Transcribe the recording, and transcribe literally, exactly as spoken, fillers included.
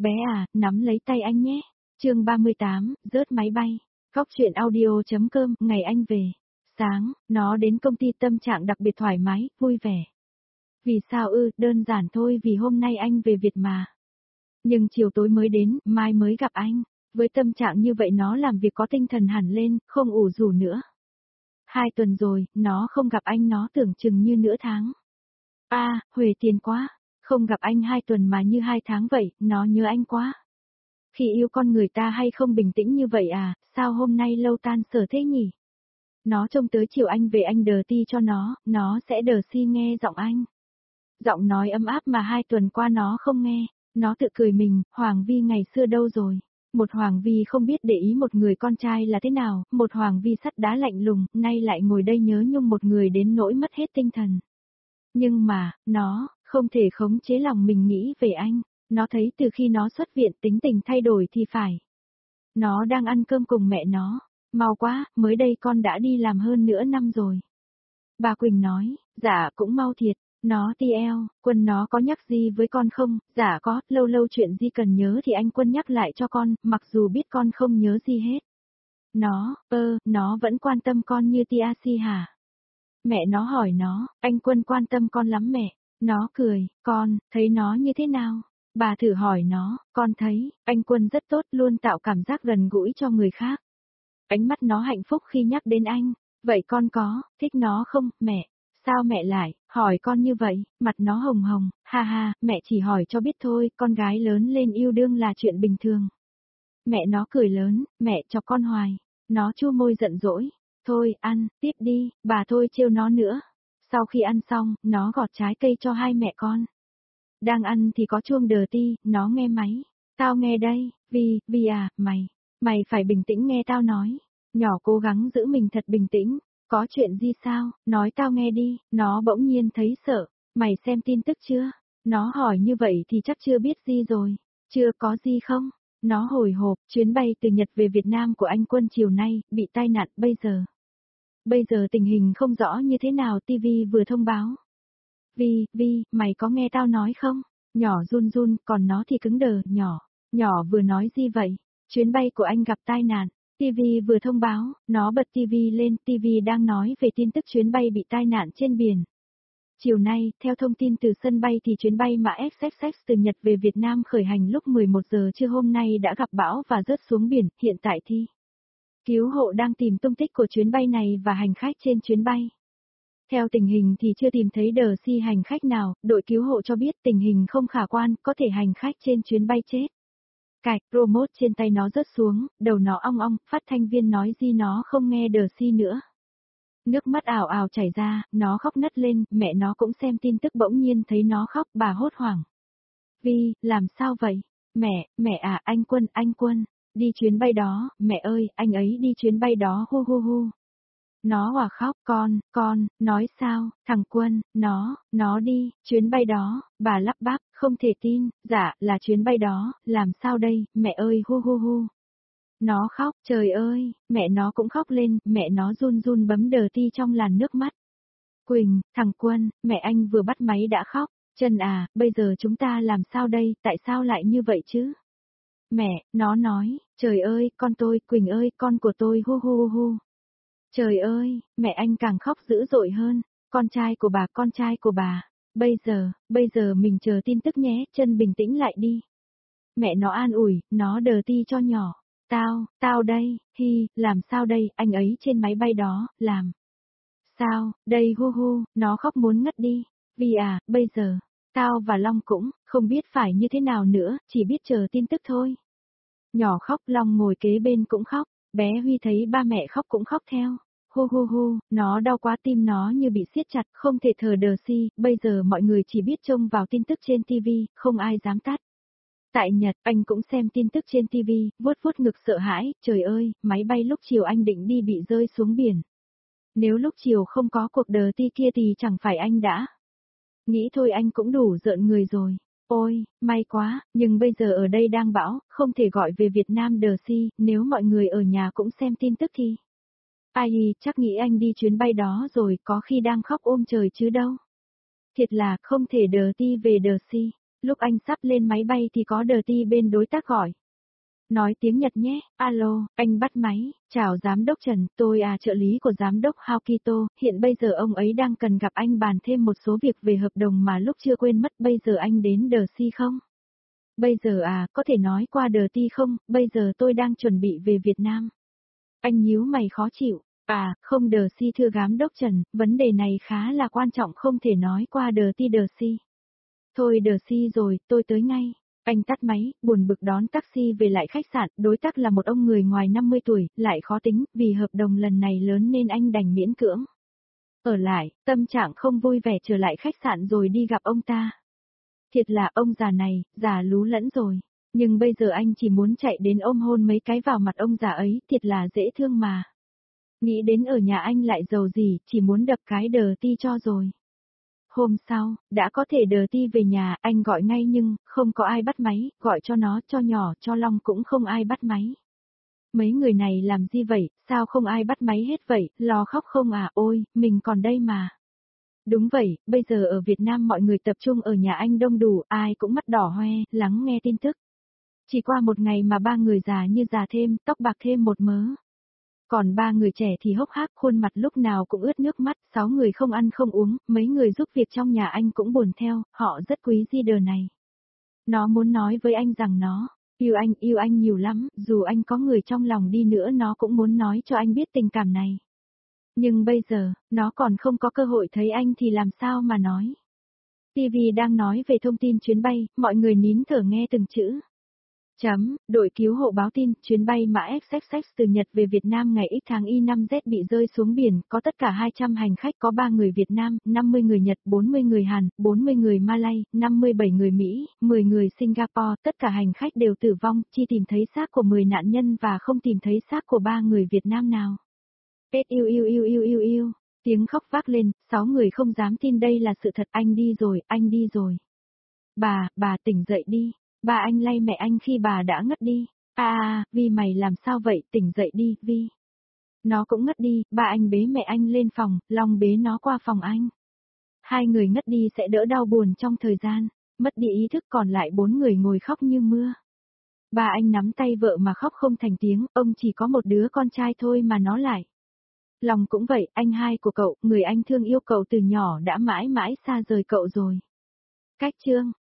Bé à, nắm lấy tay anh nhé. Chương ba mươi tám, rớt máy bay. Cóc truyện audio.com, ngày anh về. Sáng, nó đến công ty tâm trạng đặc biệt thoải mái, vui vẻ. Vì sao ư, đơn giản thôi vì hôm nay anh về Việt mà. Nhưng chiều tối mới đến, mai mới gặp anh. Với tâm trạng như vậy nó làm việc có tinh thần hẳn lên, không ủ rũ nữa. Hai tuần rồi, nó không gặp anh nó tưởng chừng như nửa tháng. A, à, Huệ tiền quá. Không gặp anh hai tuần mà như hai tháng vậy, nó nhớ anh quá. Khi yêu con người ta hay không bình tĩnh như vậy à, sao hôm nay lâu tan sở thế nhỉ? Nó trông tới chiều anh về anh đờ ti cho nó, nó sẽ đờ si nghe giọng anh. Giọng nói ấm áp mà hai tuần qua nó không nghe, nó tự cười mình, Hoàng Vi ngày xưa đâu rồi? Một Hoàng Vi không biết để ý một người con trai là thế nào, một Hoàng Vi sắt đá lạnh lùng, nay lại ngồi đây nhớ nhung một người đến nỗi mất hết tinh thần. Nhưng mà, nó, không thể khống chế lòng mình nghĩ về anh, nó thấy từ khi nó xuất viện tính tình thay đổi thì phải. Nó đang ăn cơm cùng mẹ nó, mau quá, mới đây con đã đi làm hơn nửa năm rồi. Bà Quỳnh nói, dạ cũng mau thiệt, nó ti eo, Quân nó có nhắc gì với con không, dạ có, lâu lâu chuyện gì cần nhớ thì anh Quân nhắc lại cho con, mặc dù biết con không nhớ gì hết. Nó, ơ, nó vẫn quan tâm con như tia si hả? Mẹ nó hỏi nó, anh Quân quan tâm con lắm mẹ. Nó cười, con, thấy nó như thế nào? Bà thử hỏi nó, con thấy, anh Quân rất tốt luôn tạo cảm giác gần gũi cho người khác. Ánh mắt nó hạnh phúc khi nhắc đến anh. Vậy con có, thích nó không, mẹ? Sao mẹ lại, hỏi con như vậy, mặt nó hồng hồng, ha ha, mẹ chỉ hỏi cho biết thôi, con gái lớn lên yêu đương là chuyện bình thường. Mẹ nó cười lớn, mẹ cho con hoài. Nó chu môi giận dỗi. Thôi, ăn, tiếp đi, bà thôi trêu nó nữa. Sau khi ăn xong, nó gọt trái cây cho hai mẹ con. Đang ăn thì có chuông đờ ti, nó nghe máy. Tao nghe đây, Vi, Vi à, mày, mày phải bình tĩnh nghe tao nói. Nhỏ cố gắng giữ mình thật bình tĩnh. Có chuyện gì sao, nói tao nghe đi, nó bỗng nhiên thấy sợ. Mày xem tin tức chưa? Nó hỏi như vậy thì chắc chưa biết gì rồi. Chưa có gì không? Nó hồi hộp, chuyến bay từ Nhật về Việt Nam của anh Quân chiều nay, bị tai nạn bây giờ. Bây giờ tình hình không rõ như thế nào, ti vi vừa thông báo. Vi, Vi, mày có nghe tao nói không? Nhỏ run run, còn nó thì cứng đờ, nhỏ. Nhỏ vừa nói gì vậy? Chuyến bay của anh gặp tai nạn. ti vi vừa thông báo, nó bật ti vi lên, ti vi đang nói về tin tức chuyến bay bị tai nạn trên biển. Chiều nay, theo thông tin từ sân bay thì chuyến bay mà ép ích ích từ Nhật về Việt Nam khởi hành lúc mười một giờ trưa hôm nay đã gặp bão và rớt xuống biển, hiện tại thì cứu hộ đang tìm tung tích của chuyến bay này và hành khách trên chuyến bay. Theo tình hình thì chưa tìm thấy đờ si hành khách nào, đội cứu hộ cho biết tình hình không khả quan, có thể hành khách trên chuyến bay chết. Cạch, remote trên tay nó rớt xuống, đầu nó ong ong, phát thanh viên nói gì nó không nghe đờ si nữa. Nước mắt ào ào chảy ra, nó khóc nấc lên, mẹ nó cũng xem tin tức bỗng nhiên thấy nó khóc, bà hốt hoảng. Vi, làm sao vậy? Mẹ, mẹ à, anh Quân, anh Quân, đi chuyến bay đó, mẹ ơi, anh ấy đi chuyến bay đó hu hu hu. Nó hòa khóc, con, con, nói sao, thằng Quân, nó, nó đi, chuyến bay đó, bà lắp bắp, không thể tin, dạ, là chuyến bay đó, làm sao đây, mẹ ơi hu hu hu. Nó khóc, trời ơi, mẹ nó cũng khóc lên, mẹ nó run run bấm đờ ti trong làn nước mắt. Quỳnh, thằng Quân, mẹ anh vừa bắt máy đã khóc, Trần à, bây giờ chúng ta làm sao đây, tại sao lại như vậy chứ? Mẹ, nó nói, trời ơi, con tôi, Quỳnh ơi, con của tôi hu hu hu hu. Trời ơi, mẹ anh càng khóc dữ dội hơn, con trai của bà, con trai của bà, bây giờ, bây giờ mình chờ tin tức nhé, Trân bình tĩnh lại đi. Mẹ nó an ủi, nó đờ ti cho nhỏ. Tao, tao đây, hi, làm sao đây, anh ấy trên máy bay đó, làm. Sao, đây hu hu, nó khóc muốn ngất đi. Vì à, bây giờ, tao và Long cũng, không biết phải như thế nào nữa, chỉ biết chờ tin tức thôi. Nhỏ khóc, Long ngồi kế bên cũng khóc, bé Huy thấy ba mẹ khóc cũng khóc theo. Hu hu hu, nó đau quá, tim nó như bị siết chặt, không thể thở đờ si, bây giờ mọi người chỉ biết trông vào tin tức trên ti vi, không ai dám tắt. Tại Nhật, anh cũng xem tin tức trên ti vi, vuốt vuốt ngực sợ hãi, trời ơi, máy bay lúc chiều anh định đi bị rơi xuống biển. Nếu lúc chiều không có cuộc đờ ti kia thì chẳng phải anh đã. Nghĩ thôi anh cũng đủ rợn người rồi. Ôi, may quá, nhưng bây giờ ở đây đang bão, không thể gọi về Việt Nam đờ si, nếu mọi người ở nhà cũng xem tin tức thì. Ai, chắc nghĩ anh đi chuyến bay đó rồi, có khi đang khóc ôm trời chứ đâu. Thiệt là không thể đờ ti về đờ si. Lúc anh sắp lên máy bay thì có đờ ti bên đối tác gọi. Nói tiếng Nhật nhé, alo, anh bắt máy, chào giám đốc Trần, tôi à trợ lý của giám đốc Haokito, hiện bây giờ ông ấy đang cần gặp anh bàn thêm một số việc về hợp đồng mà lúc chưa quên mất, bây giờ anh đến đờ si không? Bây giờ à, có thể nói qua đờ ti không, bây giờ tôi đang chuẩn bị về Việt Nam. Anh nhíu mày khó chịu, à, không đờ si thưa giám đốc Trần, vấn đề này khá là quan trọng không thể nói qua đờ ti đờ si. Thôi đờ si rồi, tôi tới ngay. Anh tắt máy, buồn bực đón taxi về lại khách sạn, đối tác là một ông người ngoài năm mươi tuổi, lại khó tính, vì hợp đồng lần này lớn nên anh đành miễn cưỡng. Ở lại, tâm trạng không vui vẻ trở lại khách sạn rồi đi gặp ông ta. Thiệt là ông già này, già lú lẫn rồi. Nhưng bây giờ anh chỉ muốn chạy đến ôm hôn mấy cái vào mặt ông già ấy, thiệt là dễ thương mà. Nghĩ đến ở nhà anh lại giàu gì, chỉ muốn đập cái đờ ti cho rồi. Hôm sau, đã có thể đờ ti về nhà, anh gọi ngay nhưng, không có ai bắt máy, gọi cho nó, cho nhỏ, cho Long cũng không ai bắt máy. Mấy người này làm gì vậy, sao không ai bắt máy hết vậy, lo khóc không à, ôi, mình còn đây mà. Đúng vậy, bây giờ ở Việt Nam mọi người tập trung ở nhà anh đông đủ, ai cũng mắt đỏ hoe, lắng nghe tin tức. Chỉ qua một ngày mà ba người già như già thêm, tóc bạc thêm một mớ. Còn ba người trẻ thì hốc hác, khuôn mặt lúc nào cũng ướt nước mắt, sáu người không ăn không uống, mấy người giúp việc trong nhà anh cũng buồn theo, họ rất quý leader này. Nó muốn nói với anh rằng nó, yêu anh, yêu anh nhiều lắm, dù anh có người trong lòng đi nữa nó cũng muốn nói cho anh biết tình cảm này. Nhưng bây giờ, nó còn không có cơ hội thấy anh thì làm sao mà nói. ti vi đang nói về thông tin chuyến bay, mọi người nín thở nghe từng chữ. Chấm, đội cứu hộ báo tin, chuyến bay mã ép ích ích từ Nhật về Việt Nam ngày X tháng Y năm Z bị rơi xuống biển, có tất cả hai trăm hành khách, có ba người Việt Nam, năm mươi người Nhật, bốn mươi người Hàn, bốn mươi người Malay, năm mươi bảy người Mỹ, mười người Singapore, tất cả hành khách đều tử vong, chỉ tìm thấy xác của mười nạn nhân và không tìm thấy xác của ba người Việt Nam nào. Tết yêu yêu yêu yêu yêu yêu, tiếng khóc vác lên, sáu người không dám tin đây là sự thật, anh đi rồi, anh đi rồi. Bà, bà tỉnh dậy đi. Bà anh lay mẹ anh khi bà đã ngất đi. À, à, Vi mày làm sao vậy, tỉnh dậy đi, Vi. Nó cũng ngất đi, ba anh bế mẹ anh lên phòng, Long bế nó qua phòng anh. Hai người ngất đi sẽ đỡ đau buồn trong thời gian, mất đi ý thức còn lại bốn người ngồi khóc như mưa. Ba anh nắm tay vợ mà khóc không thành tiếng, ông chỉ có một đứa con trai thôi mà nó lại. Long cũng vậy, anh hai của cậu, người anh thương yêu cậu từ nhỏ đã mãi mãi xa rời cậu rồi. Cách chương